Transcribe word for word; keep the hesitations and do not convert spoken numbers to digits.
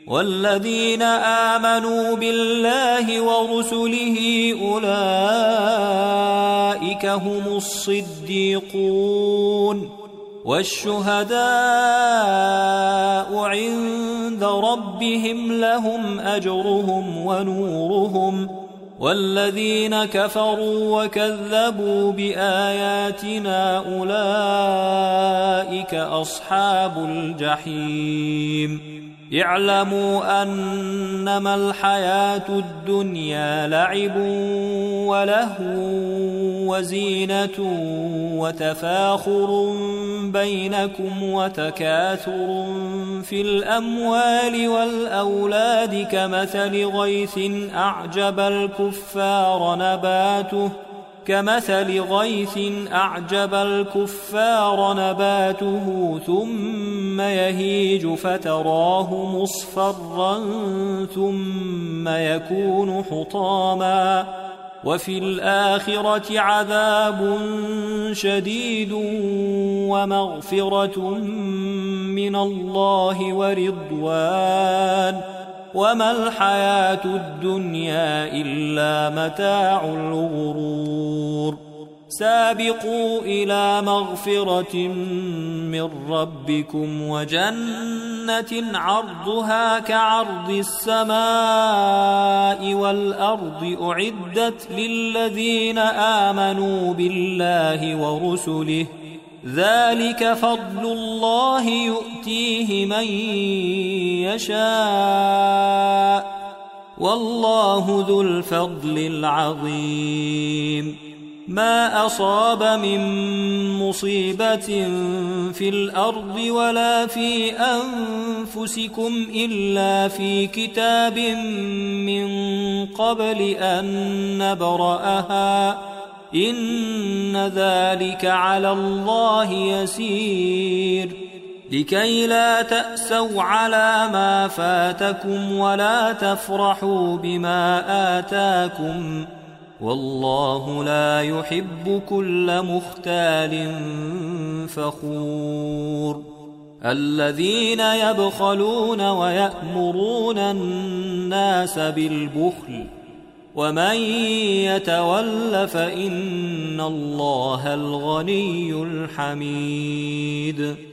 والذين آمنوا بالله ورسله أولئك هم الصديقون والشهداء عند ربهم لهم أجرهم ونورهم والذين كفروا وكذبوا بآياتنا أولئك أصحاب الجحيم اعلموا أنما الحياة الدنيا لعب ولهو وزينة وتفاخر بينكم وتكاثر في الأموال والأولاد كمثل غيث أعجب الكفار نباته كمثل غيث أعجب الكفار نباته ثم يهيج فتراه مصفرا ثم يكون حطاما وفي الآخرة عذاب شديد ومغفرة من الله ورضوان وما الحياة الدنيا إلا متاع الغرور سابقوا إلى مغفرة من ربكم وجنة عرضها كعرض السماء والأرض أعدت للذين آمنوا بالله ورسله ذلك فضل الله يؤتيه من يشاء والله ذو الفضل العظيم ما أصاب من مصيبة في الأرض ولا في أنفسكم إلا في كتاب من قبل أن نبرأها إن ذلك على الله يسير لكي لا تأسوا على ما فاتكم ولا تفرحوا بما آتاكم والله لا يحب كل مختال فخور الذين يبخلون ويأمرون الناس بالبخل ومن يتول فإن الله الغني الحميد